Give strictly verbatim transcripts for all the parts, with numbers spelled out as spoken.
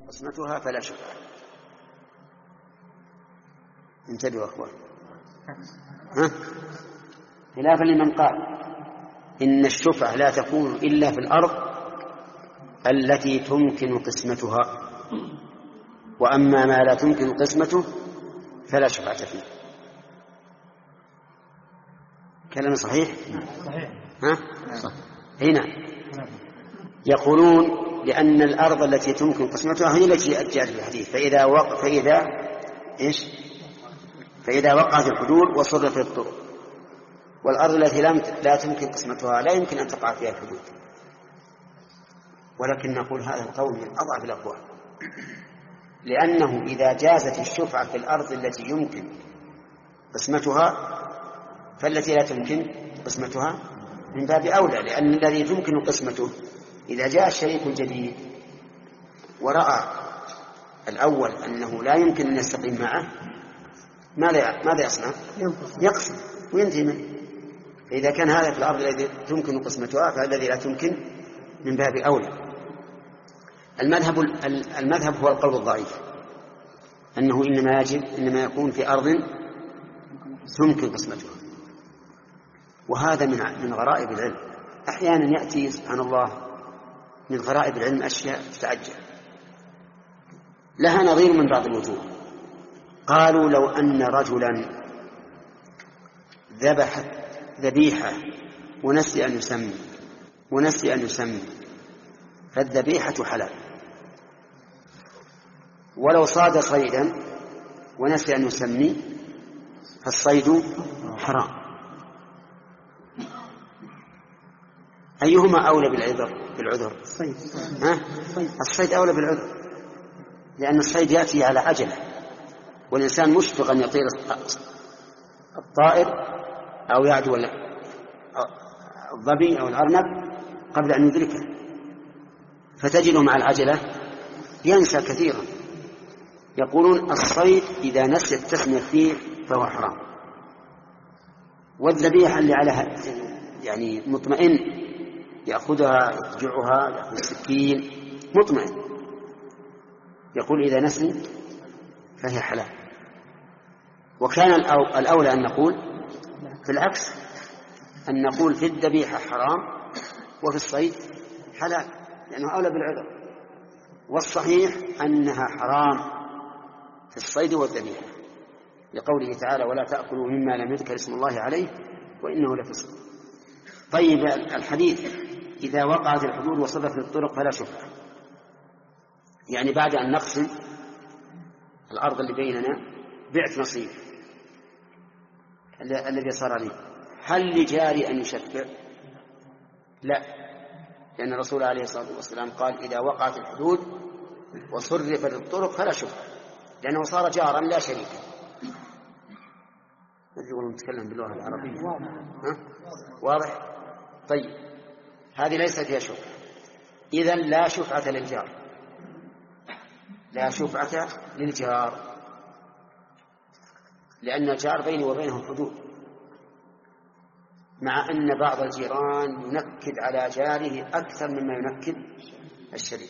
قسمتها فلا شفعة. انتبهوا أخوان، ها؟ خلافا لمن قال إن الشفعة لا تكون إلا في الأرض التي تمكن قسمتها، وأما ما لا تمكن قسمته فلا شفعة فيه. كلام صحيح؟ صحيح. ها؟ صح. هنا يقولون لأن الأرض التي تمكن قسمتها هي التي جاءت في الحديث، فإذا وق... فإذا إيش؟ فإذا وقعت الحدود وصرفت الطرق، والأرض التي لم لا تمكن قسمتها لا يمكن أن تقع فيها الحدود. ولكن نقول هذا القول من أضعف الأقوال، لأنه إذا جازت الشفعة في الأرض التي يمكن قسمتها فالتي لا تمكن قسمتها من باب أولى، لأن الذي تمكن قسمته إذا جاء الشريك الجديد ورأى الأول أنه لا يمكن أن يستقيم معه ماذا يصنع؟ يقسم وينتهي منه. فإذا كان هذا في الأرض التي تمكن قسمتها فالذي لا تمكن من باب أولى. المذهب المذهب هو القول الضعيف، أنه إنما يجب إنما يكون في أرض تمكن قسمتها. وهذا من من غرائب العلم. أحيانا يأتي سبحان الله من غرائب العلم أشياء تتعجب. لها نظير من بعض الوجوه. قالوا لو أن رجلا ذبح ذبيحة ونسي أن يسمي ونسي أن يسمي فالذبيحة حلال، ولو صاد صيدا ونسي أن يسمي فالصيد حرام. أيهما أولى بالعذر؟ بالعذر الصيد. ها؟ الصيد أولى بالعذر، لأن الصيد يأتي على عجلة، والإنسان مشفق أن يطير الطائر أو يعدو الظبي أو الأرنب قبل أن يدركه، فتجده مع العجلة ينسى كثيرا. يقولون الصيد إذا نسي التسمية فيه فهو حرام، والذبيحة اللي عليها يعني مطمئن يأخذها يرجعها يأخذ السكين مطمئن، يقول إذا نسي فهي حلال. وكان الأولى أن نقول في العكس، أن نقول في الذبيحة حرام وفي الصيد حلال، لأنه أولى بالعذر. والصحيح أنها حرام في الصيد والذبيحة، لقوله تعالى ولا تأكلوا مما لم يذكر اسم الله عليه وإنه لفسق. طيب الحديث إذا وقعت الحدود وصدفت الطرق فلا شفعة، يعني بعد أن نقسم الأرض اللي بيننا بعت نصيب الذي صار لي، هل لجاري أن يشفع؟ لا، لأن الرسول عليه الصلاة والسلام قال إذا وقعت الحدود وصرفت الطرق فلا شفعة، لأنه صار جارا لا شريكا. نقول نتكلم باللغة العربية ها؟ واضح؟ طيب هذه ليست فيها شفعة، إذن لا شفعة للجار، لا شفعة للجار، لأن الجار بيني وبينه حدود، مع أن بعض الجيران ينكد على جاره أكثر مما ينكد الشريك.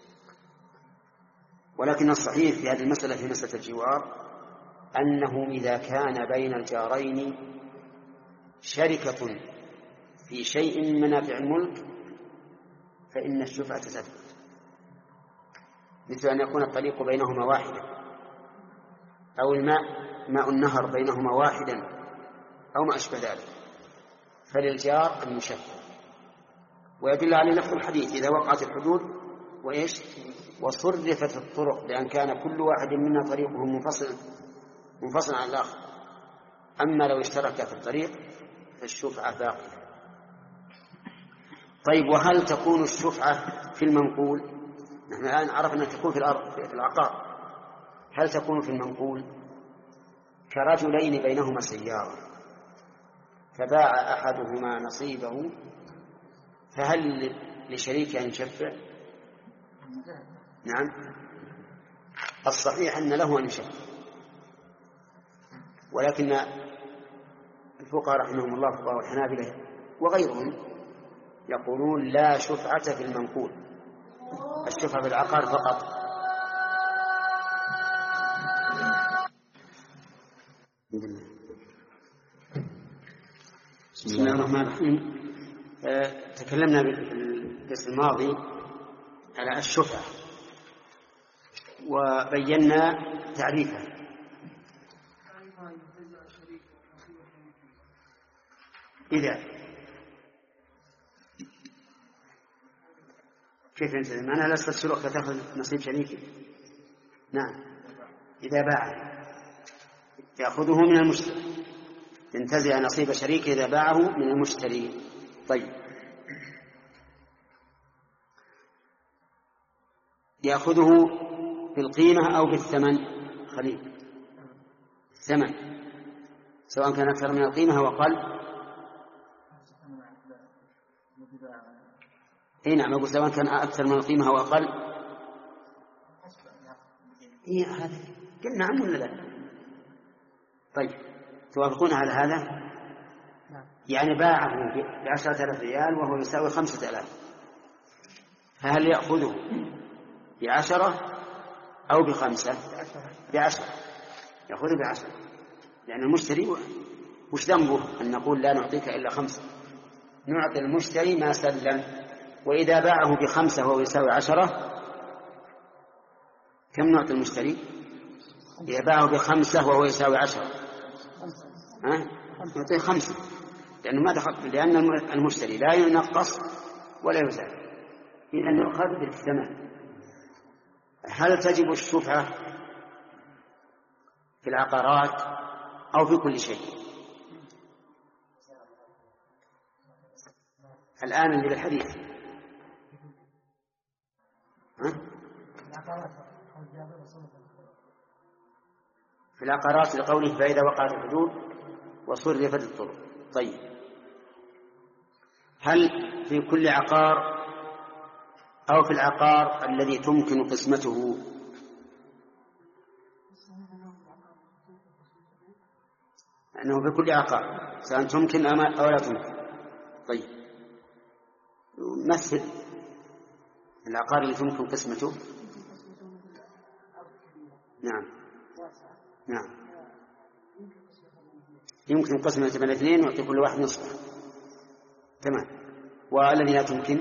ولكن الصحيح في هذه المسألة في مسألة الجوار أنه إذا كان بين الجارين شركة في شيء من منافع الملك فإن الشفعة تثبت، مثل أن يكون الطريق بينهما واحدا، أو الماء ماء النهر بينهما واحدا، أو ما أشبه ذلك، فللجار أن يشفع. ويدل عليه نفس الحديث إذا وقعت الحدود وإيش وصرفت الطرق، لأن كان كل واحد منا طريقه منفصل منفصل عن الآخر. أما لو اشترك في الطريق فالشفعة باقية. طيب وهل تكون الشفعة في المنقول؟ نحن الآن عرفنا أن تكون في الأرض في العقار، هل تكون في المنقول؟ كرجلين بينهما سيارة فباع أحدهما نصيبه، فهل لشريك أن يشفع؟ نعم، الصحيح أن له أن يشفع، ولكن الفقهاء رحمهم الله فقهاء الحنابلة وغيرهم يقولون لا شفعة في المنقول، الشفعة في العقار فقط، بسم الله الرحمن الرحيم. أه تكلمنا بالدرس الماضي على الشفعة وبينا تعريفها. إذا كيف أنت أنا لا أستفسرك تأخذ نصيب شريكي؟ نعم، إذا باع يأخذه من المشتري، ينتزع نصيب شريكه إذا باعه من المشتري. طيب، يأخذه بالقيمة أو بالثمن؟ خليل، الثمن سواء كان أكثر من القيمة أو أقل. إيه نعم، أقول سواء كان أكثر من القيمة أو أقل. إيه هذا قلنا نعم ولا لا؟ طيب، توافقون على هذا؟ يعني باعه بعشرة آلاف ريال وهو يساوي خمسة آلاف، فهل يأخذه بعشرة أو بخمسة؟ بعشرة، يأخذه بعشرة، لأن المشتري وش ذنبه أن نقول لا نعطيك إلا خمسة؟ نعطي المشتري ما سلم، وإذا باعه بخمسة وهو يساوي عشرة كم نعطي المشتري؟ إذا باعه بخمسة وهو يساوي عشرة ها؟ نعطيه خمسة، لأنه ما دخل، لأن المشتري لا ينقص ولا يزال، إذن يؤخذ بالثمن. هل تجب الشفعة في العقارات أو في كل شيء؟ الآن اللي بالحديث ها؟ في العقارات لقوله فإذا وقعت الحدود وصرفت الطرق. طيب، هل في كل عقار أو في العقار الذي تمكن قسمته؟ أنه في كل عقار سواء تمكن أو لا تمكن. طيب، مثل العقار اللي تمكن قسمته. نعم نعم، يمكن قسمة بين الاثنين ويعطي كل واحد نصفه. تمام. والذي لا تمكن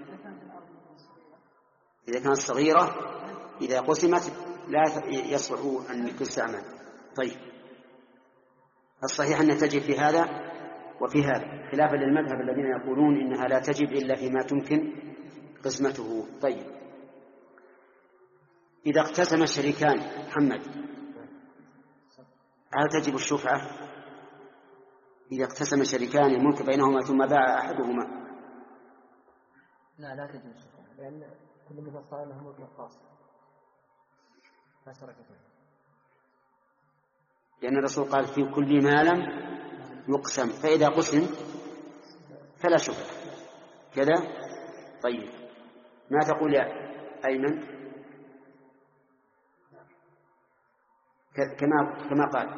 إذا كانت صغيرة إذا قسمت لا يصلح أن تستعمل. طيب، الصحيح أن تجب في هذا وفي هذا، خلافا للمذهب الذين يقولون إنها لا تجب إلا فيما تمكن قسمته. طيب، إذا اقتسم الشريكان محمد هل تجب الشفعة؟ إذا اقتسم الشريكان الملك بينهما ثم باع أحدهما؟ لا لا تجب الشفعة، لأن كل من صار له ملك خاص فشركته، لأن الرسول قال في كل ما لم يقسم، فإذا قسم فلا شفعة كذا. طيب، ما تقول يا أيمن؟ كما كما قال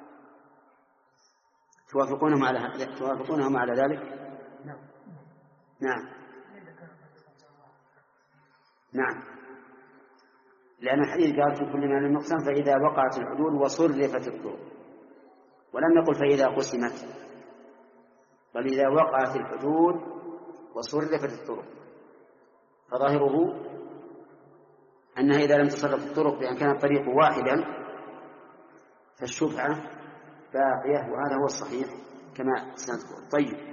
توافقونهم على توافقونهم على ذلك؟ نعم نعم نعم، لأن الحديث قال في كل ما لم يقسم فإذا وقعت الحدود وصرفت الطرق، ولم يقل فإذا قسمت، بل إذا وقعت الحدود وصرفت الطرق، فظاهره أنها إذا لم تصرف الطرق بأن كان الطريق واحدا فالشفعة باقية، وهذا هو الصحيح كما سنذكر. طيب،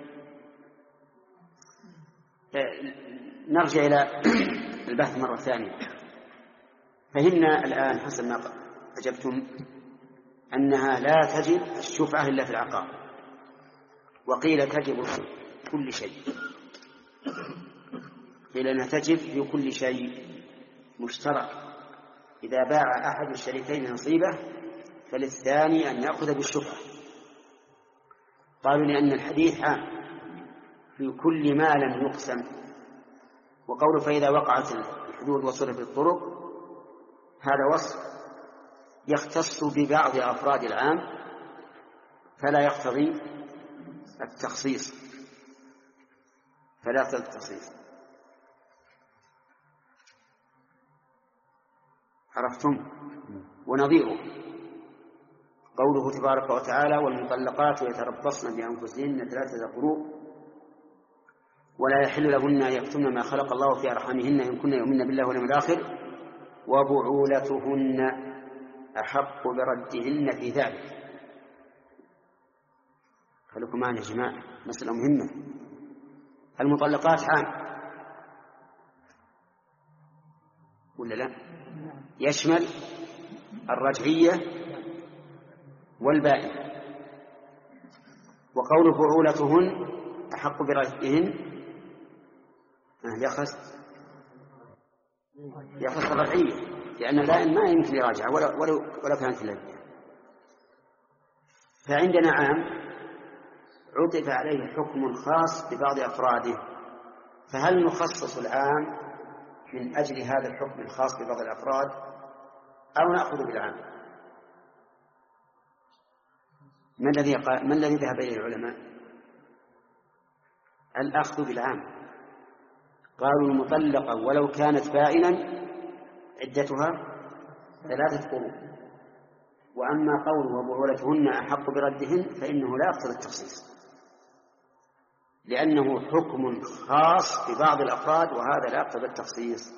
نرجع إلى البحث مرة ثانية. فهمنا الآن حسب ما أجبتم أنها لا تجب الشفعة إلا في العقار، وقيل تجب في كل شيء، قيل أنها تجب في كل شيء مشترك. إذا باع أحد الشريكين نصيبه فللثاني أن يأخذ بالشفعة. قالوا لأن الحديث عام في كل ما لم يقسم، وقول فإذا وقعت الحدود وصرفت الطرق هذا وصف يختص ببعض أفراد العام فلا يقتضي التخصيص، فلا يقتضي التخصيص. عرفتم؟ ونظيره قوله تبارك وتعالى والمطلقات يتربصن بأنفسهن ثلاثة قروء ولا يحل لهن أن يكتمن ما خلق الله في أرحامهن إن كن يؤمن بالله واليوم الآخر وبعولتهن أحق بردهن في ذلك. خليكم معنا يا جماعة، مسألة مهمة. المطلقات عام ولا لا؟ يشمل الرجعية والبائن. وقول بعولتهن أحق بردهن يخص يخص الرجعية، لأن البائن ما يمكن يراجع ولا ولا ولا كانت لديه. فعندنا عام عطف عليه حكم خاص ببعض أفراده، فهل نخصص العام من أجل هذا الحكم الخاص ببعض الأفراد أو نأخذ بالعام؟ ما الذي ما الذي ذهب إليه العلماء؟ الأخذ بالعام. قالوا المطلقة ولو كانت بائنا عدتها ثلاثة قروء، وأما قوله وبعولتهن أحق بردهن فإنه لا يقتضي التخصيص، لأنه حكم خاص ببعض الأفراد وهذا لا يقتضي التخصيص.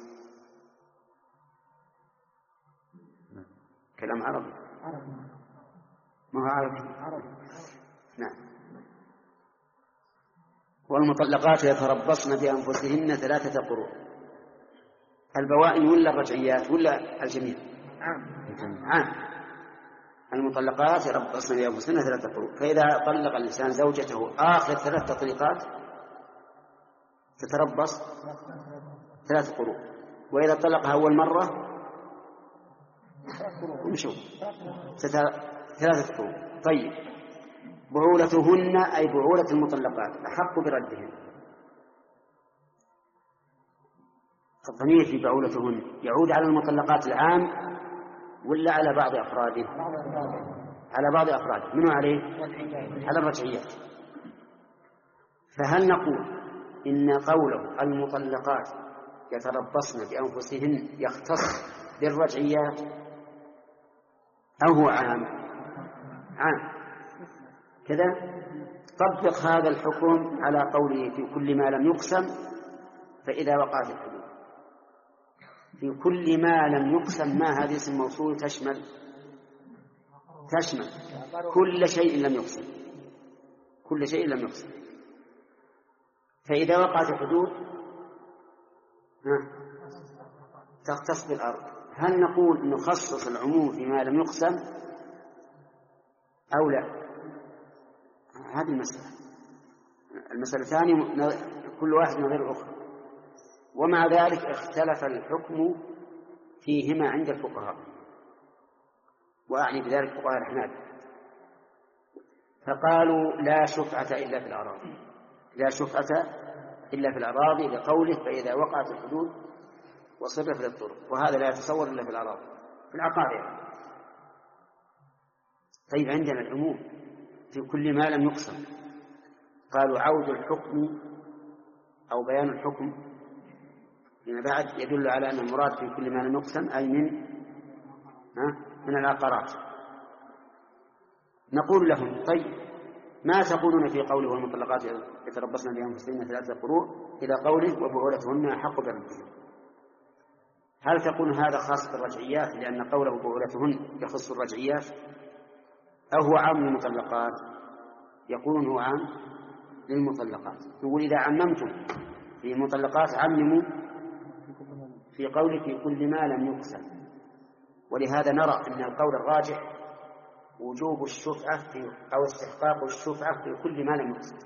كلام عربي ما هو عربي. نعم. والمطلقات يتربصن بأنفسهن ثلاثة قروء، البوائن ولا الرجعيات ولا الجميع؟ عام. المطلقات يتربصن بأنفسهن ثلاثة قروء، فإذا طلق الإنسان زوجته آخر ثلاث تطليقات تتربص ثلاث قروء، وإذا طلقها أول مرة ونشوف ثلاثة قروء. طيب، بعولتهن أي بعولة المطلقات أحق بردهن. الضمير في بعولتهن يعود على المطلقات العام ولا على بعض أفراده؟ على بعض أفراده. منه عليه؟ على الرجعيات. فهل نقول إن قوله المطلقات يتربصن بأنفسهن يختص بالرجعيات أو هو عام؟ عام. كذا طبق هذا الحكم على قوله في كل ما لم يقسم فإذا وقعت الحدود. في كل ما لم يقسم ما هذه اسم موصول تشمل تشمل كل شيء لم يقسم، كل شيء لم يقسم. فإذا وقعت الحدود تختص بالأرض. هل نقول نخصص العموم فيما لم يقسم أو لا؟ هذه المسألة. المسألة الثانية كل واحد من غير الأخرى، ومع ذلك اختلف الحكم فيهما عند الفقهاء، وأعني بذلك فقهاء الحنابلة، فقالوا لا شفعة إلا في الأراضي، لا شفعة إلا في الأراضي لقوله فإذا وقعت الحدود وصرف للطرق، وهذا لا يتصور إلا في الأراضي في العقار. طيب عندنا العموم في كل ما لم يقسم، قالوا عود الحكم أو بيان الحكم فيما بعد يدل على أن المراد في كل ما لم يقسم أي من من العقارات. نقول لهم طيب ما تقولون في قوله والمطلقات يتربصن بأنفسهن ثلاثة قروء إلى قوله وبعولتهن أحق بردهن؟ هل تقول هذا خاص بالرجعيات لأن قوله بعولتهن يخص الرجعيات أو هو عام للمطلقات؟ يقولون هو عام للمطلقات. نقول إذا عممتم في المطلقات عمموا في قوله في كل ما لم يقسم، ولهذا نرى أن القول الراجح وجوب الشفعة في أو استحقاق الشفعة في كل ما لم يقسم،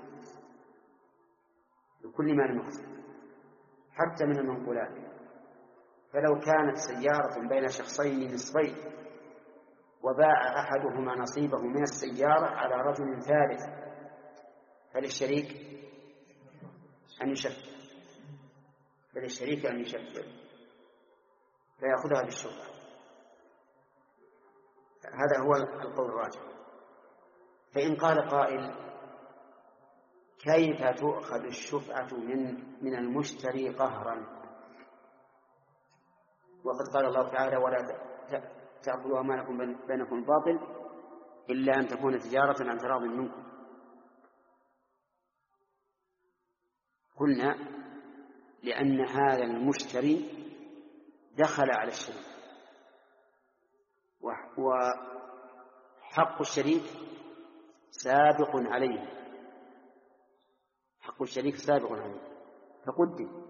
في كل ما لم يقسم حتى من المنقولات. فلو كانت سيارة بين شخصين نصفين وباع أحدهما نصيبه من السيارة على رجل ثالث فللشريك أن يشفع، فللشريك أن يشفع فيأخذها بالشفعة. هذا هو القول الراجح. فإن قال قائل كيف تؤخذ الشفعة من من المشتري قهرا وقد قال الله تعالى ولا تأكلوا أموالكم بينكم بالباطل إلا أن تكون تجارة عن تراض منكم. قلنا لأن هذا المشتري دخل على الشريك، وحق الشريك سابق عليه، حق الشريك سابق عليه فقدم.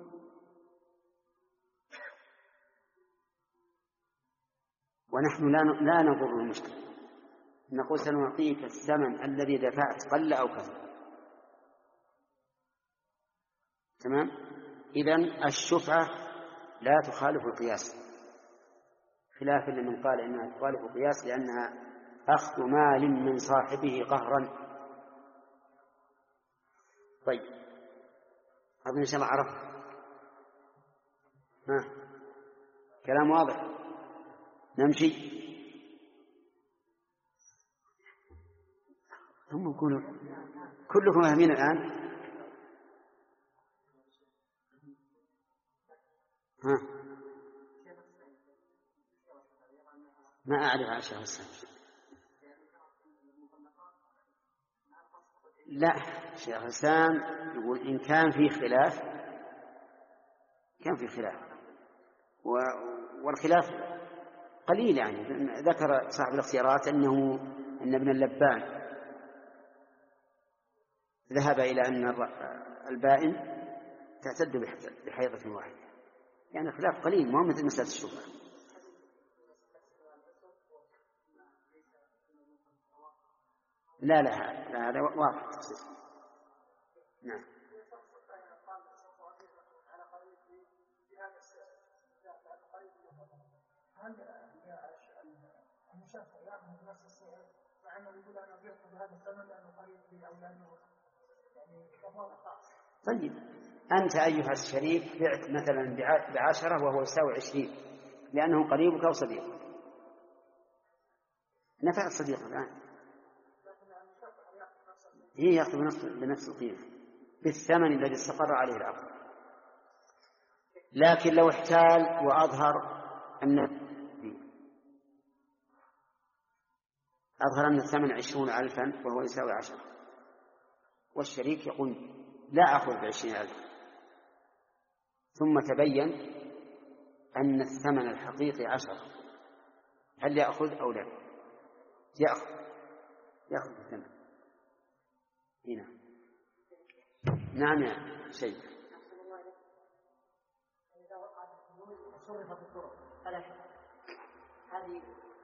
ونحن لا نضر المشتري، نقول سنعطيك الثمن الذي دفعت قل أو كثر. تمام. إذن الشفعة لا تخالف القياس، خلاف لمن قال إنها تخالف القياس لأنها أخذ مال من صاحبه قهرا. طيب هذا إن شاء الله عرفت. ها كلام واضح. نمشي. هم يقولوا كلكم فاهمين الآن؟ ها ما أعرف عن شيخ الإسلام. لا، شيخ الإسلام يقول إن كان في خلاف كان في خلاف والخلاف قليل. يعني ذكر صاحب الاختيارات أنه أن ابن اللبان ذهب إلى أن البائن تعتد بحيضة واحدة، يعني خلاف قليل، ما هو مثل مسألة الشبهة. لا لا هذا واضح. نعم. هل المشافع يأخذ نفس السعر مع أنه يقول أنا بعت بهذا الثمن لأنه قريب لي أو لأنه يعني كفارة خاص؟ طيب أنت أيها الشريك بعت مثلا بعشرة وهو يساوي عشرين لأنه قريبك أو صديقك، نفع الصديق الآن هي يأخذ بنفس القيمة بالثمن الذي استقر عليه العقد. لكن لو احتال وأظهر أن أظهر أن الثمن عشرون ألفا وهو يساوي عشرة، والشريك يقول لا أخذ بعشرين ألف، ثم تبين أن الثمن الحقيقي عشرة، هل يأخذ أو لا؟ يأخذ يأخذ الثمن هنا. نعم يا شيء. صرفت الطرق فلا شك هذه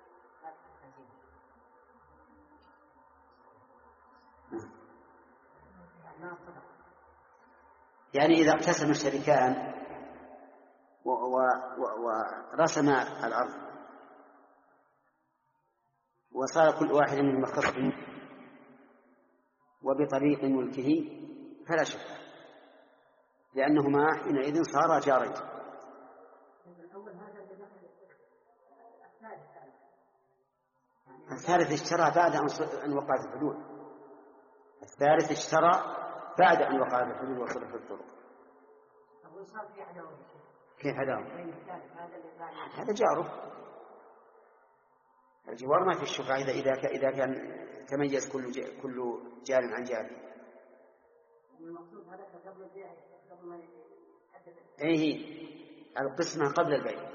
يعني إذا اقتسم الشريكان ورسم الأرض وصار كل واحد من مختص وبطريق ملكه فلا شك، لأنهما حينئذ صارا جارين. الثالث اشترى بعد أن وقعت الحدود، الثالث اشترى بعد أن وقعت الحدود وصلت الطرق. كيف عداوة؟ هذا جاره. الجوار ما في الشفعة إذا إذا إذا كان تميز كل كل جار عن جار. أيه القسمة قبل البيع.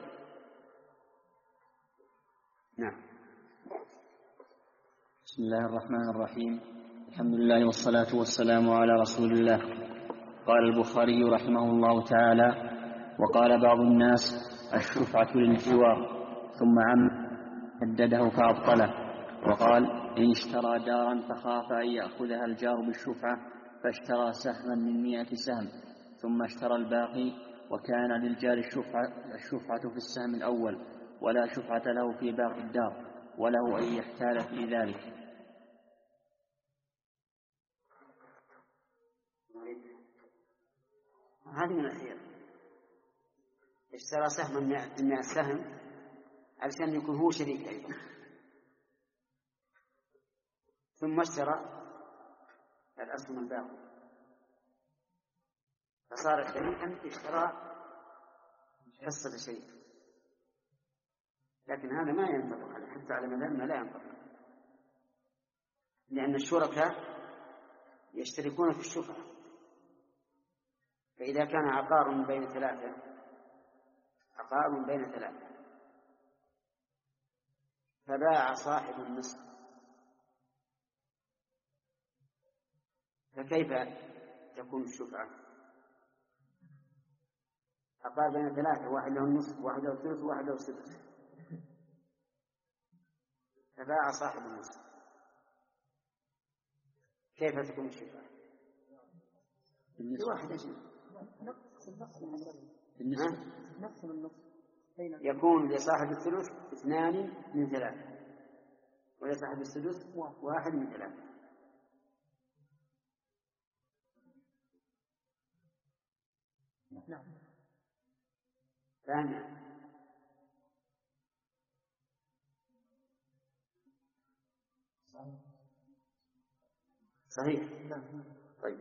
نعم. بسم الله الرحمن الرحيم. الحمد لله والصلاة والسلام على رسول الله. قال البخاري رحمه الله تعالى: وقال بعض الناس الشفعة للجوار، ثم عم حدده فأبطله، وقال: إن اشترى دارا فخاف أن يأخذها الجار بالشفعة فاشترى سهما من مئة سهم ثم اشترى الباقي، وكان للجار الشفعة, الشفعة في السهم الأول ولا شفعة له في باقي الدار، وله أن يحتال في ذلك. هذه من الخير. اشترى سهما من السهم علشان يكون هو شريك أيضا، ثم اشترى الأسهم الباقي فصار شريكا اشترى حصة شريك، لكن هذا ما ينطبق عليه حتى على مذهبنا لا ينطبق. لأن الشركاء يشتركون في الشفعة، فإذا كان عقار بين ثلاثة عقار بين ثلاثة فباع صاحب النصف، فكيف تكون الشفعة؟ عقار بين ثلاثة، واحد له النصف واحد له الثلث واحد له السدس، فباع صاحب النصف، كيف تكون الشفعة؟ لواحد أجل يكون لصاحب الثلث اثنان من ثلاثة، ولصاحب السدس واحد من ثلاثة. نعم. فهمنا؟ صحيح. طيب.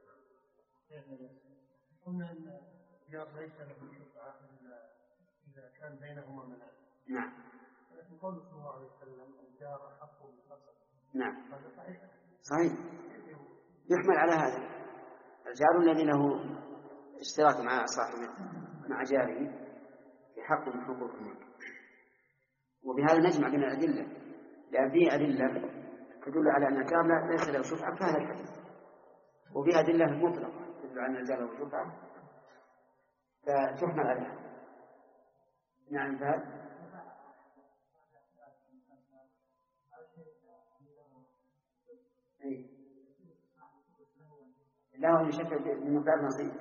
قلنا ان الجار ليس له شفعة اذا كان بينهما منع. نعم. لكن قوله صلى الله عليه وسلم الجار احق بالقصد. نعم. هذا صحيح. صحيح. يحمل على هذا. الجار الذي له اشتراك مع صاحبه مع جاره في حق من حقوقهما، وبهذا نجمع بين الأدلة، لأن فيه أدلة تدل على أن الجار ليس له شفعة كهذا الحديث، وفيه أدلة مطلقة تدل على أن الجار له شفعة فتحمل عليها. نعم. فهذا لا هو يشكل من مقدار نصيب.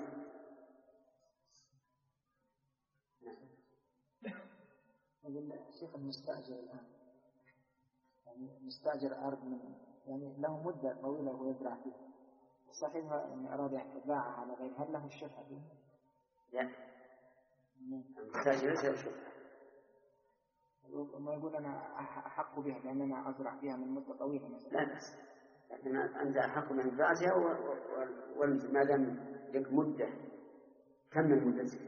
يقول الشيخ المستأجر الآن يعني مستأجر أرض من يعني له مدة طويلة ويزرع فيها، صاحبها إن أراد يباعها على غير، هل له الشفعة فيها؟ لا. المستأجر ليس له شفعة. ما يقول أنا أحق بها لأن أنا أزرع فيها من مدة طويلة مثلا. لا بأس، لكن أنت أحق من إنفاذها وما دام لك مدة كمل مدتك.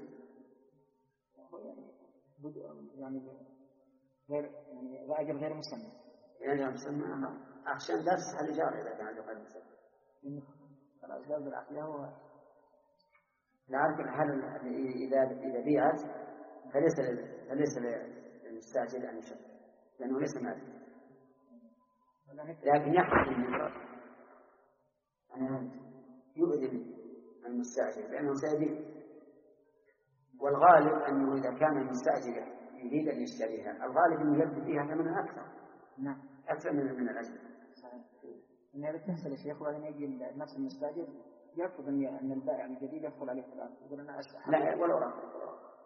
يعني غير يعني أجر غير مسمى. يعني مسمى عشان لا تصح الإجارة إذا كان غير مسمى. خلاص لا أزرع فيها هو. لا أعرف هل إذا إذا بيعت فليس فليس للمستأجر أن يشفع لأنه ليس مالك، لكن يحصل من أن يؤذن المستأجر لأنه سيبيع، والغالب أنه إذا كان المستأجر يريد أن يشتريها الغالب أنه يبدو فيها ثمنا أكثر. نعم. أكثر من من الأجل. إن هذا تحصل يا شيخ، وبعدين يجي نفس المستأجر يرفض أن البائع الجديد يدخل عليه في الأرض، يقول أنا أشتري. لا ولا رفض.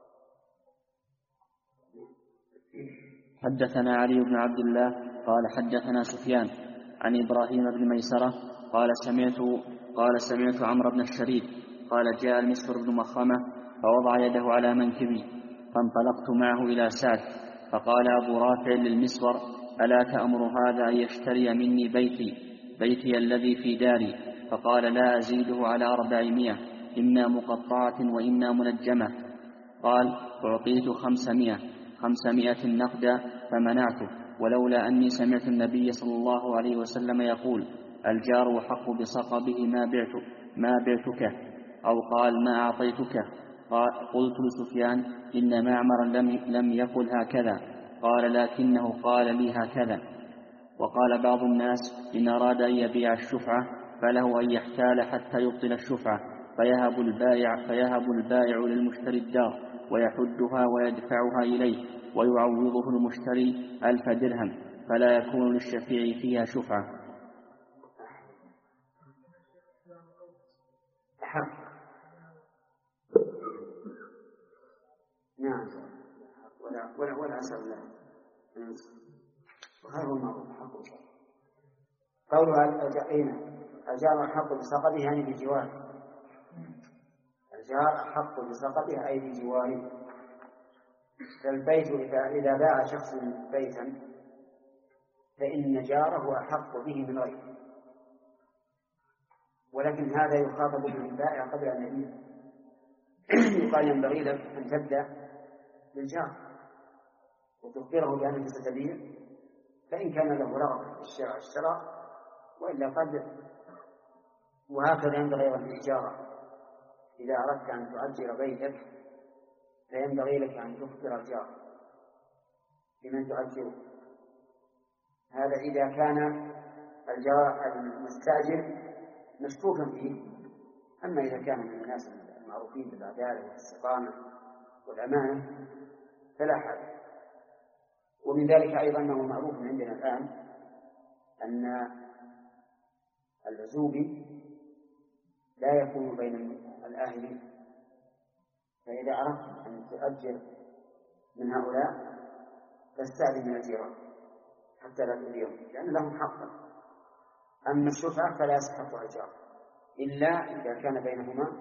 حدثنا علي بن عبد الله قال حدثنا سفيان عن إبراهيم بن ميسرة قال سمعت قال سمعت عمرو بن الشريد قال جاء المسفر بن مخرمة فوضع يده على منكبي فانطلقت معه إلى سعد فقال أبو رافع للمسفر ألا تأمر هذا أن يشتري مني بيتي بيتي الذي في داري؟ فقال لا أزيده على أربعمائة، إما مقطعة وإما منجمة. قال أعطيت خمسمائة خمسمائة نقدا فمنعته، ولولا أني سمعت النبي صلى الله عليه وسلم يقول الجار حق بصقبه ما بعت ما بعتك، أو قال ما أعطيتك. قلت لسفيان إن معمرا لم, لم يقل هكذا، قال لكنه قال لي هكذا. وقال بعض الناس إن أراد أن يبيع الشفعة فله أن يحتال حتى يبطل الشفعة فيهب البائع, فيهب البائع للمشتري الدار ويحدها ويدفعها إليه ويعوضه المشتري ألف درهم فلا يكون للشفيع فيها شفعة. نعم. ولا ولا ولا أسأل له وهذا المعروف حق الجار. قولها الجار حق بسقطه يعني بجواره، الجار حق بسقطه أي بجواره. فالبيت إذا باع شخص بيتا فإن جاره أحق به من غيره، ولكن هذا يخاطب به البائع قبل أن يبيع. يقال ينبغي لك أن تبدأ بالجار وتخبره بأنك ستبيع، فإن كان له رغبة في الشراء اشترى، وإلا قد. وهكذا ينبغي أيضا في الإجارة، إذا أردت أن تؤجر بيتك فينبغي لك أن تخبر الجار بمن تؤجره. هذا إذا كان الجار المستأجر مشكوكا فيه. أما إذا كان من الناس المعروفين بالعدالة والاستقامة والأمانة فلا حاجة. ومن ذلك أيضا أنه معروف عندنا الآن أن العزوب لا يكون بين الآهلين، فإذا أردت أن تؤجر من هؤلاء فاستأذن من الجيران حتى لا تؤذيهم، لأن لهم حقا. أما الشفعة فلا يستحق الجار إلا إذا كان بينهما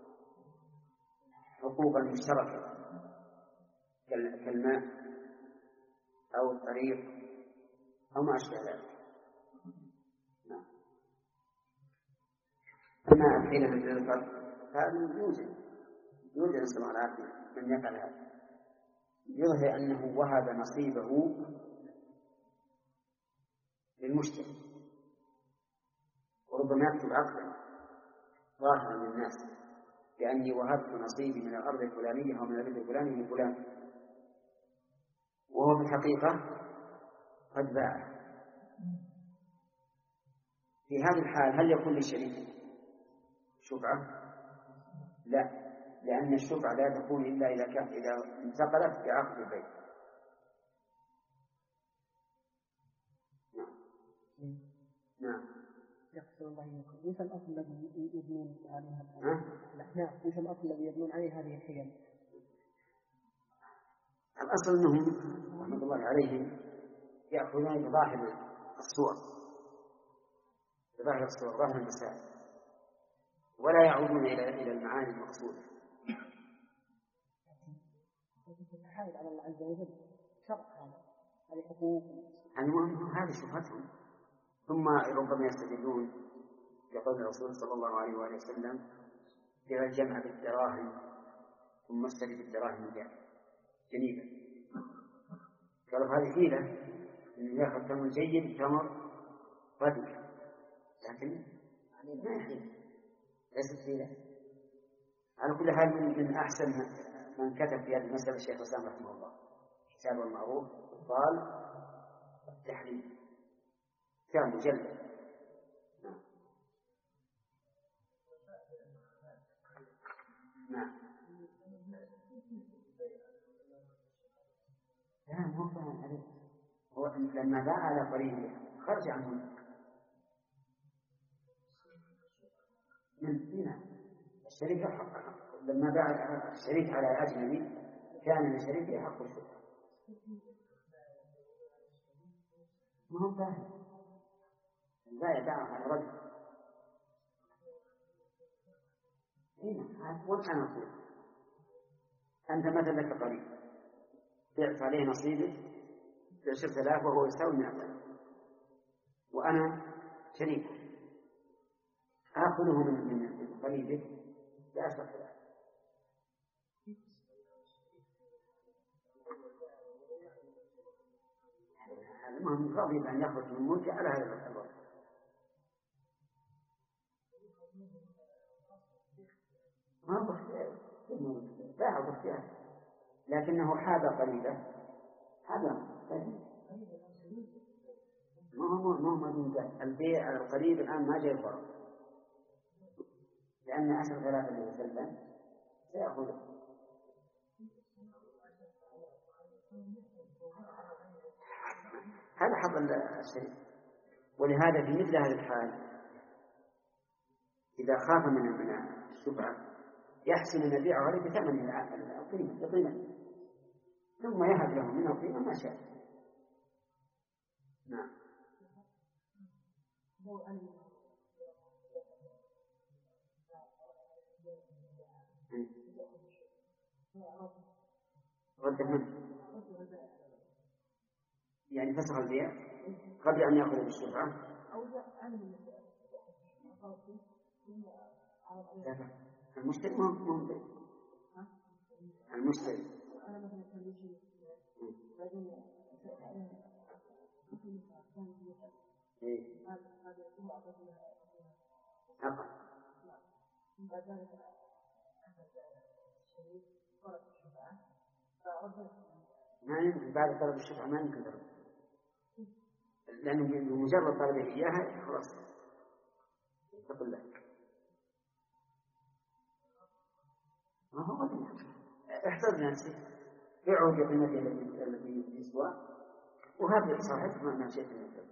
حقوقا مشتركة كالماء أو الطريق أو ما أشبه ذلك. نعم. أما الحيلة مثل الفرق فهذا يوجد يوجد نسأل الله العافية من يفعل هذا، يظهر أنه وهب نصيبه للمشتري، وربما يكتب عقدا ظاهرا للناس بأني وهبت نصيبي من الأرض الفلانية أو من البيت الفلاني لفلان، وهو في الحقيقة قد باع. في هذه الحال هل يكون للشريك شفعة؟ لا، لأن الشفعة لا تكون إلا إذا كان إذا انتقلت بعقد البيع. نعم. نعم. يقصد الله منكم، ليس الأصل الذي يبنون عليها الأحناف، ليس الأصل الذي يبنون عليه هذه الحيل. الأصل أنهم رحمة الله عليهم يأخذون بظاهر الصور بظاهر الصور ظاهر المسائل، ولا يعودون إلى إلى المعاني المقصودة. تحايل على الله عز وجل شرط هذا، هذه حقوق. المهم هذه شبهتهم، ثم ربما يستدلون بقول الرسول صلى الله عليه وآله وسلم في الجمع بالدراهم ثم اشتري بالدراهم جنيبا. قالوا هذه حيلة إنه يأخذ تمر جيد تمر رديء، لكن ما يحيل ليست حيلة. على كل حال من أحسن من كتب في هذه المسألة الشيخ الإسلام رحمه الله كتابه المعروف قال التحليل كان مجلد. نعم. لا مو فاهم عليه، هو لما باع على قريبه خرج عنه من هنا الشريك حق. لما باع الشريك على الأجنبي كان لشريكه حق الشركة. ما هو فاهم لا يباع على رجل هنا. وأنا أقول أنت مثلا لك قريب بعت عليه نصيبك بعشرة آلاف وهو يساوي مئة آلاف، وأنا شريك آخذه من قريبك بعشرة آلاف. المهم راضي بأن يخرج من ملكه على هذا الوضع. ما هو باع باختيار، لكنه حاب قريبه هذا ما هو ما هو موجود. البيع على القريب الآن ما جاء فرق، لأن أسر ثلاثة عليه وسلم سيأخذه. هذا حق الشيء. ولهذا في مثل هذه الحال إذا خاف من الشفعة يحسن أن يبيعه عليه بثمن القيمة بقيمة ثم يهب له من القيمة ما شاء. نعم. رد منه يعني فسخ البيع قبل أن يأخذ بالشفعة. المشتري ما هو بيع. المشتري إيه؟ هذا هذا يكون أقل أقل. بعد ذلك أحمد الشريف طلب الشفعة فأردت ما يمكن بعد طلب الشفعة ما يمكن طلب، لأنه بمجرد طلبه إياها خلاص تقول لك ما هو احفظ نفسك اعود بقيمته التي يسوى وهذا صاحبك ما شئت منه.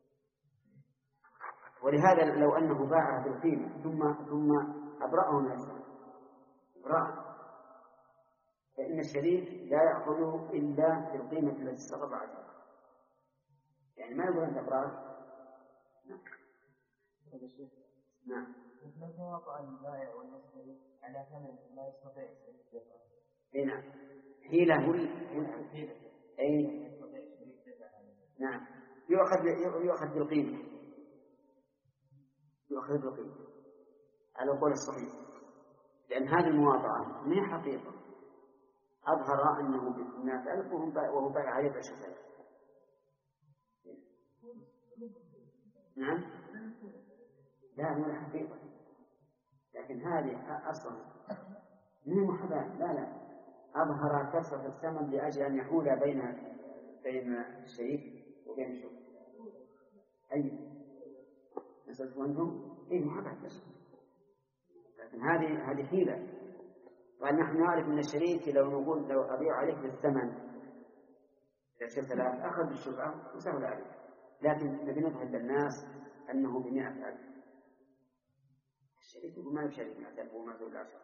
ولهذا لو أنه باعها بالقيمة ثم ثم أبرأه من السنة إبراء، فإن الشريك لا يأخذ إلا بالقيمة التي استقر عليها، يعني ما يقول أنت إبراء. نعم. نعم. مثل وقع البائع والمشتري على ثمن لا يستطيع الشريك دفعه. أي نعم. حيلة هل أي نعم يؤخذ يؤخذ بالقيمة، يؤخذ بالقيمة على قول الصحيح، لأن هذه المواضعة ما هي حقيقة، أظهر أنه بمئة ألف وهو بايع عليه بعشرة آلاف. نعم لا مو حقيقة، لكن هذه أصلا مو محبة، لا لا أظهر كسرة الثمن لأجل أن يحول بين بين الشريك وبين الشريك. أي نسألكم أنتم إيه محبة كسرة، لكن هذه هذه حيلة. ونحن نعرف أن الشريك لو نقول لو أبيع عليك بالثمن عشرة آلاف أخذ بالشفعة وسهل عليه، لكن نبي نظهر للناس أنه بمئة ألف. الشريك يقول ما يشارك مئة ألف وما زول عشرة.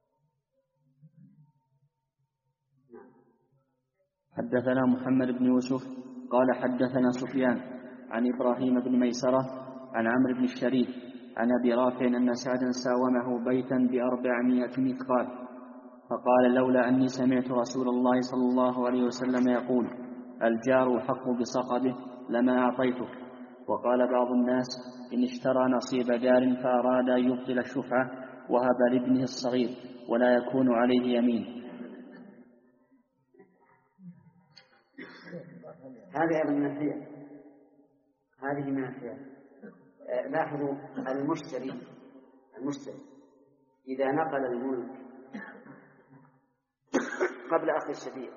نعم. حدثنا محمد بن يوسف قال حدثنا سفيان عن إبراهيم بن ميسرة عن عمرو بن الشريف عن أبي رافع أن سعدا ساومه بيتا بأربعمائة مثقال، فقال لولا أني سمعت رسول الله صلى الله عليه وسلم يقول الجار حق بصقبه لما أعطيتك. وقال بعض الناس إن اشترى نصيب جار فأراد أن يبطل الشفعة وهب لابنه الصغير ولا يكون عليه يمين. هذه من الحيل، هذه من الحيل. لاحظوا المشتري المشتري إذا نقل الملك قبل أخذ الشفيع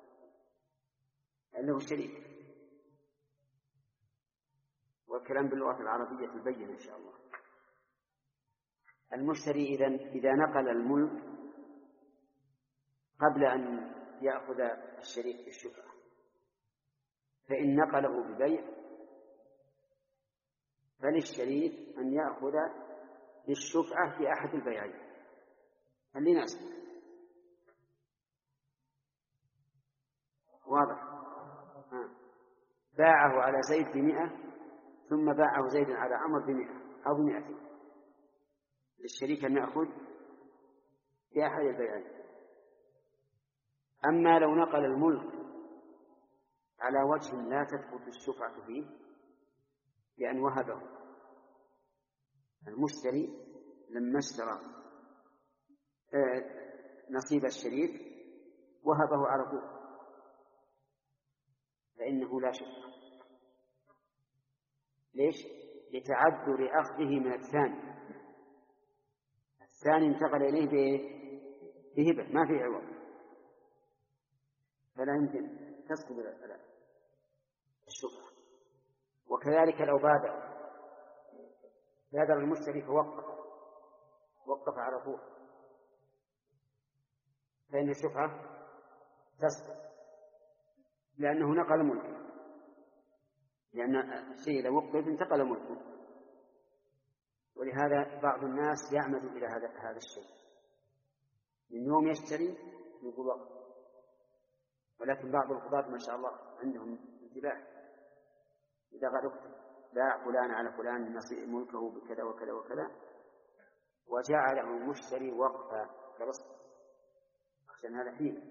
أنه الشريك، والكلام باللغة العربية البين إن شاء الله. المشتري إذا إذا نقل الملك قبل أن يأخذ الشريك بالشفعة، فإن نقله ببيع فللشريك أن يأخذ بالشفعة في أحد البيعين اللي ناسب. واضح؟ ها. باعه على زيد بمئة ثم باعه زيد على عمر بمئة أو بمئتين، للشريك أن يأخذ في أحد البيعين. أما لو نقل الملك على وجه لا تثبت الشفعة فيه لأن وهبه المشتري لما اشترى نصيب الشريك وهبه على طول فإنه لا شفعة. ليش؟ لتعذر أخذه من الثاني، الثاني انتقل إليه بهبة ما في عوض، فلا يمكن تسقط الشفعة. وكذلك لو بادر بادر المشتري فوقف وقف على طول فإن الشفعة تسقط لأنه نقل ملكه، لأن الشيء إذا وقف انتقل ملكه. ولهذا بعض الناس يعمد إلى هذا هذا الشيء، من يوم يشتري يقول وقف. ولكن بعض القضاة ما شاء الله عندهم انتباه، إذا قال اكتب باع فلان على فلان نصيب ملكه بكذا وكذا وكذا وجعله المشتري وقفا كرصد، عشان هذا حيلة.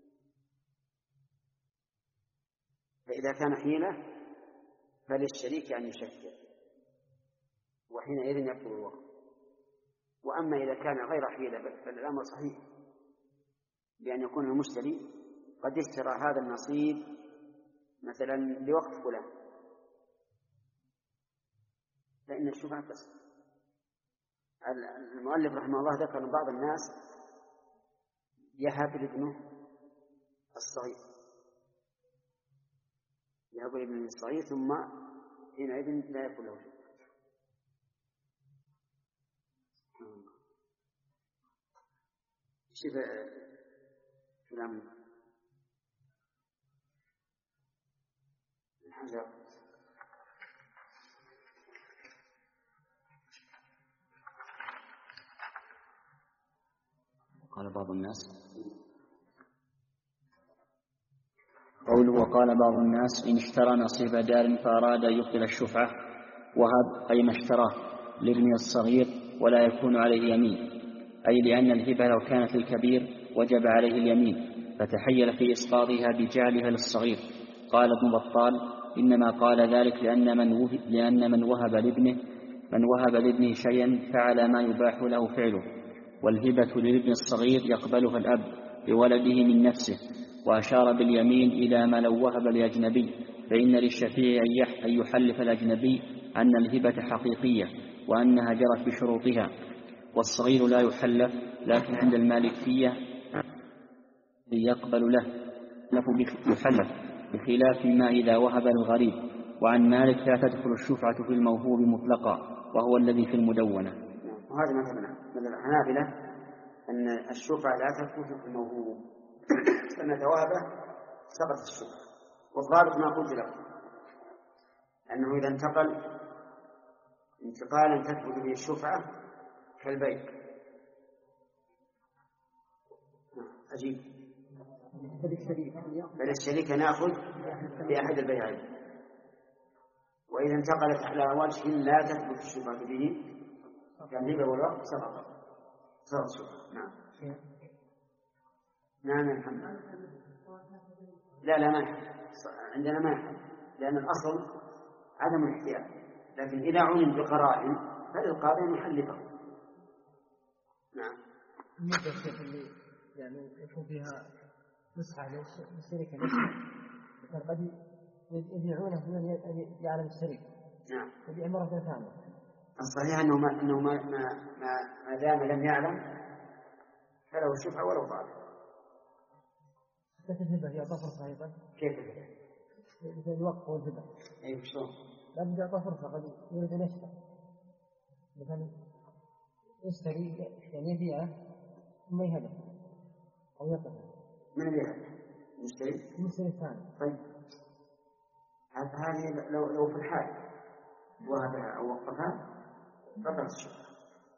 فإذا كان حيلة فللشريك أن يشكل وحينئذ يبطل الوقف. وأما إذا كان غير حيلة فالأمر صحيح، بأن يكون المشتري قد اشترى هذا النصيب مثلا لوقف فلان فإن الشفعة قسم. المؤلف رحمه الله ذكر أن بعض الناس يهب لابنه الصغير يهب لابنه الصغير ثم حينئذ لا يكون له شفعة. شوف كلام الحجر قال بعض الناس قوله وقال بعض الناس إن اشترى نصيب دار فأراد أن يبطل الشفعة وهب أي ما اشتراه لابن الصغير ولا يكون عليه يمين، أي لأن الهبة لو كانت للكبير وجب عليه اليمين فتحيل في إسقاطها بجعلها للصغير. قال ابن بطال إنما قال ذلك لأن من وهب, لأن من وهب لابنه من وهب لابنه شيئا فعل ما يباح له فعله، والهبة للابن الصغير يقبلها الأب لولده من نفسه. وأشار باليمين إلى ما لو وهب لأجنبي، فإن للشفيع أن يحلف الأجنبي أن الهبة حقيقية وأنها جرت بشروطها، والصغير لا يحلف، لكن عند المالكية يقبل له يحلف بخلاف ما إذا وهب الغريب. وعن مالك لا تدخل الشفعة في الموهوب مطلقا، وهو الذي في المدونة. وهذا مثلا من الحنابلة أن الشفعة لا تدخل في الموهوب فإن توابه سقط الشفعة. والضابط ما قلت لكم أنه إذا انتقل انتقالا تثبت به الشفعة كالبيع. أجيب فللشريك نأخذ بأحد البيعين، وإذا انتقلت على وجه لا تثبت الشفعة به كالهبة والوقت سقط سقط الشفعة. نعم نعم الحمد لله. لا لا ما عندنا ما يحل، لأن الأصل عدم الاحتياج، لكن إذا علم بقرائن فللقاضي أن يحلفه. نعم. المدة الشيخ اللي يعني يكون فيها نسخة للشركة نسخة قد يبيعونه من يعلم الشريك. نعم. يبيع مرة ثانية. الصحيح أنه ما أنه ما ما ما دام لم يعلم فله شفعة ولو ضابط. كيف الهبة هي فرصة أيضا؟ كيف الهبة؟ مثل الوقت والهبة. أي شلون؟ لم يعطى فرصة قد يريد أن يشتري مثلا يشتري يعني يبيعه ثم يهبه أو يقف. من يبيعه؟ يشتري؟ يشتري الثاني. طيب هذه لو لو في الحال وهبها أو وقفها فقط الشفعة.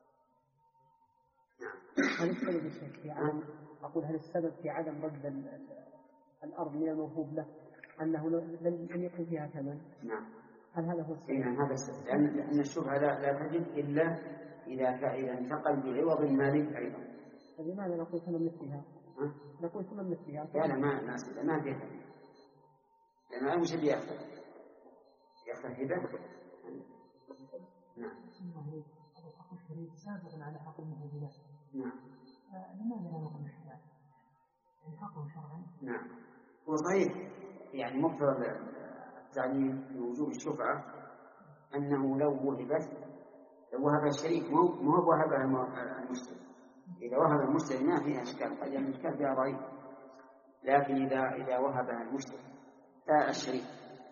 نعم. هل السبب الشيخ في عدم أقول هل السبب في عدم رد الأرض من الموهوب له أنه لم يكن فيها ثمن؟ نعم. هل هذا هو السبب؟ نعم هذا السبب، لأن لأن الشبهة لا لا تجد إلا إذا إذا انتقل بعوض المالك أيضا. فلماذا نقول ثمن مثلها؟ نقول ثمن مثلها. لا لا ما ما ما فيها، لأن ما مش اللي يأخذ يأخذ هبة. نعم. الحق الشريف سابق على حق المهوب له. نعم. لماذا لا نقول الشرع؟ الحق شرعا. نعم. هو صحيح يعني مقتضى التعليم بوجوب الشفعة أنه لو وهبت لو وهب الشريك مو هو وهبها المشتري. إذا وهب المشتري ما فيها إشكال، قد يعني الإشكال فيها ضعيف، لكن إذا إذا وهبها المشتري آه الشريك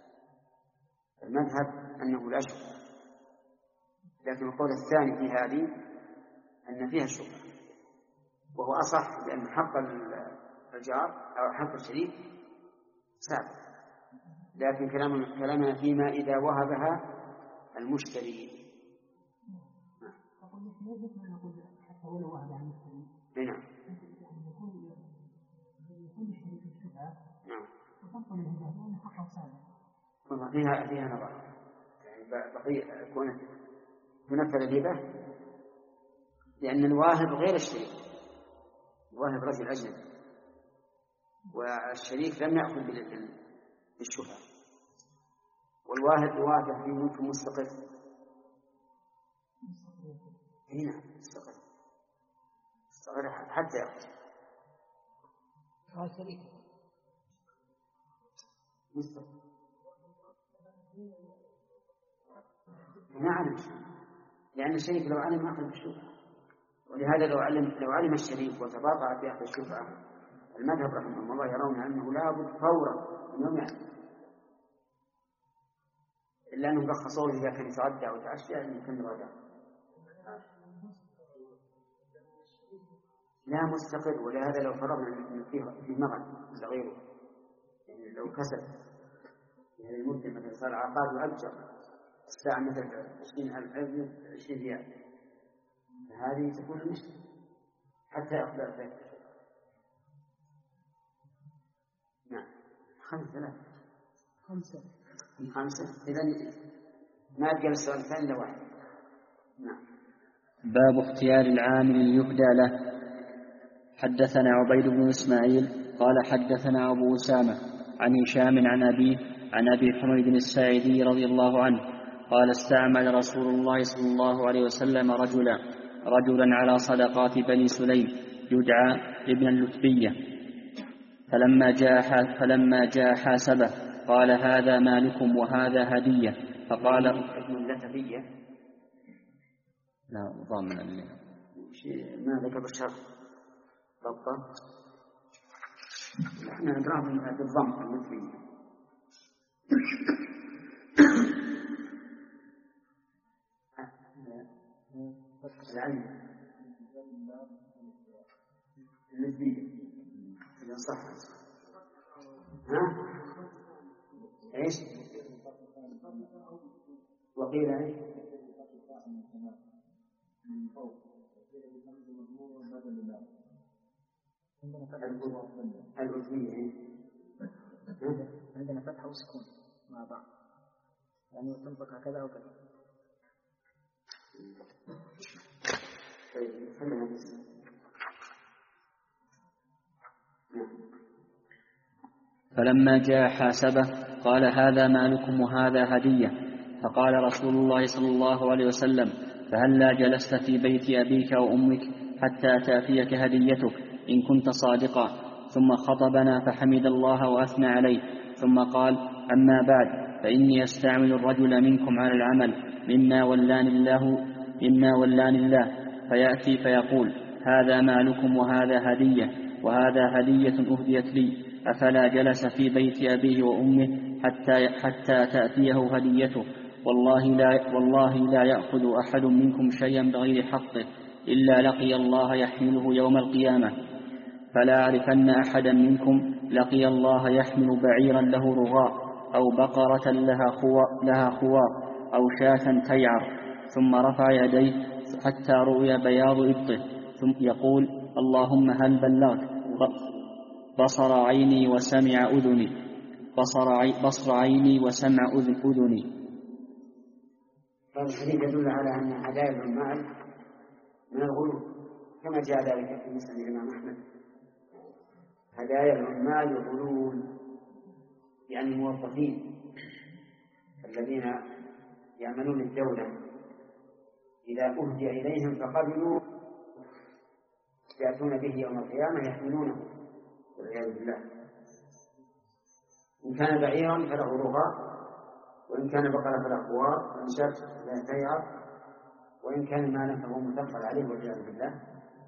المذهب أنه لا شفعة. لكن القول الثاني في هذه أن فيها الشفعة، وهو أصح لأن حق الجار أو حق الشريك سابق، لكن كلام كلامنا فيما إذا وهبها المشتري. نعم. نعم. فيها فيها نظر، يعني بقي كون تنفذ الهبة لأن الواهب غير الشريك، الواهب رجل أجنبي والشريك لم يأخذ بالشفعة، والواهب يوافق في ملك مستقر. هنا مستقر مستقر حتى يأخذ شريك مستقر. ما علم لأن الشريك لو علم أخذ الشفعة، ولهذا لو علم لو علم الشريك وتباطأ في أخذ الشفعة المذهب رحمه الله يرون أنه لا بد فورا من يوم يعلم، إلا أنهم رخصوه إذا كان يتغدى ويتعشى يمكن الغداء. لا مستقر، ولهذا لو فرضنا فيه في مغن لغيره، يعني لو كسب يعني المدة مثلا صار عقاد وأجر الساعة مثلا عشرين ألف عشرين ريال، فهذه تكون المشكلة حتى يأخذ البيت. نعم خمسة ثلاثة خمسة خمسة إذن ما أبقى السؤال الثاني إلا واحد. نعم. باب اختيار العامل يهدى له. حدثنا عبيد بن إسماعيل قال حدثنا أبو أسامة عن هشام عن أبيه عن أبي حميد الساعدي رضي الله عنه قال استعمل رسول الله صلى الله عليه وسلم رجلا رجلا على صدقات بني سليم يدعى ابن اللتبية، فلما جاء فلما جاء حاسبه قال هذا مالكم وهذا هدية، فقال ابن اللتبية لا ضامن ما ذكر الشرط ضبطه نحن نقرأ بالضم اللتبية. العلم النسبية إذا صح. ها إيش وقيل إيش الألفية عندنا فتحة وسكون مع بعض، يعني تنطق هكذا وكذا. فلما جاء حاسبه قال هذا مالكم وهذا هدية، فقال رسول الله صلى الله عليه وسلم فهلا جلست في بيت أبيك وأمك حتى تأتيك هديتك إن كنت صادقا، ثم خطبنا فحمد الله وأثنى عليه، ثم قال أما بعد فإني أستعمل الرجل منكم على العمل مما ولاني الله مما ولاني الله فيأتي فيقول هذا مالكم وهذا هدية وهذا هدية أهديت لي، أفلا جلس في بيت أبيه وأمه حتى, حتى تأتيه هديته، والله لا, والله لا يأخذ أحد منكم شيئا بغير حقه إلا لقي الله يحمله يوم القيامة، فلا أعرفن أحدا منكم لقي الله يحمل بعيرا له رغاء أو بقرة لها خوار, لها خوار أو شاة تيعر، ثم رفع يديه حتى رؤي بياض إبطه ثم يقول اللهم هل بلغت، بصر عيني وسمع أذني بصر, عي بصر عيني وسمع أذني. هذا الحديث يدل على أن هدايا العمال من الغلو كما جاء ذلك في مسند الإمام أحمد. هدايا العمال الغلول يعني الموظفين الذين يعملون الدولة إذا أهدي إليهم فقبلوا يأتون به يوم القيامة يحملونه والعياذ بالله. إن كان بعيرا فله رغاء، وإن كان بقرة فله خوار، وإن شاة فلا تيعر، وإن كان مالا فهو مثقل عليه والعياذ بالله.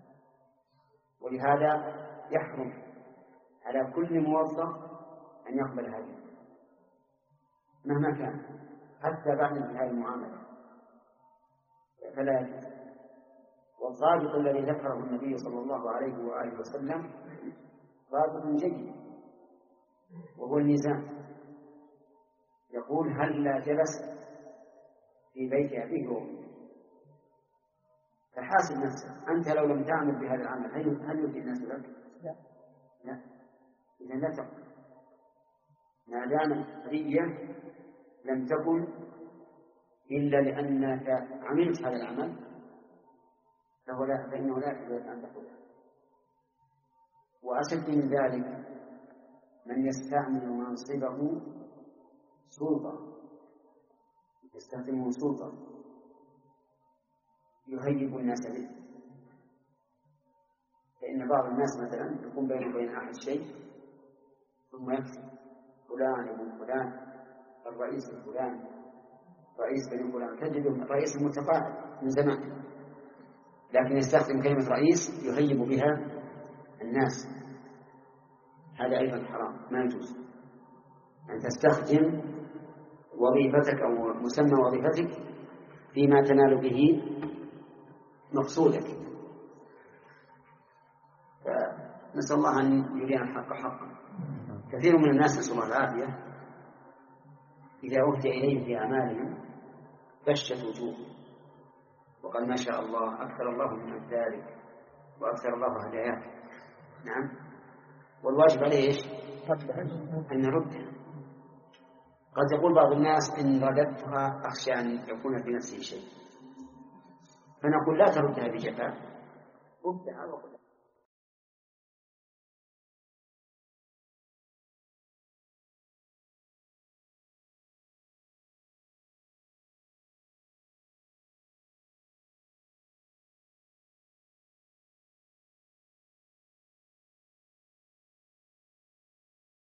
ولهذا يحرم على كل موظف أن يقبل هذه مهما كان حتى بعد انتهاء المعاملة فلا يجوز. والضابط الذي ذكره النبي صلى الله عليه وآله وسلم ضابط جيد وهو الميزان. يقول هل لا جلس في بيت أبيه وأمه، فحاسب نفسك أنت لو لم تعمل بهذا العمل هل يؤتي الناس لك؟ لا لا إذا لا تقبل ما دام الهدية لم تكن إلا لأنك عملت هذا العمل فهو لا فإنه لا يجوز أن تقولها. وأشد من ذلك من يستعمل منصبه سلطة يستخدمه سلطة يهيب الناس به. فإن بعض الناس مثلا يكون بينه وبين أحد شيء ثم يكتب فلان ابن فلان الرئيس الفلاني رئيس بني فلان تجده رئيس متقاعد من زمان، لكن يستخدم كلمة رئيس يهيب بها الناس، هذا أيضا حرام، ما يجوز أن تستخدم وظيفتك أو مسمى وظيفتك فيما تنال به مقصودك. فنسأل الله أن يرينا الحق حقا. كثير من الناس نسأل الله العافية إذا أهدي إليهم في أعمالهم بشت وجوههم وقال ما شاء الله أكثر الله من ذلك وأكثر الله هداياك. نعم، والواجب عليه إيش؟ أن نردها. قد يقول بعض الناس إن رددتها أخشى أن يكون في نفسه شيء، فنقول لا تردها بجفاء، ردها وقل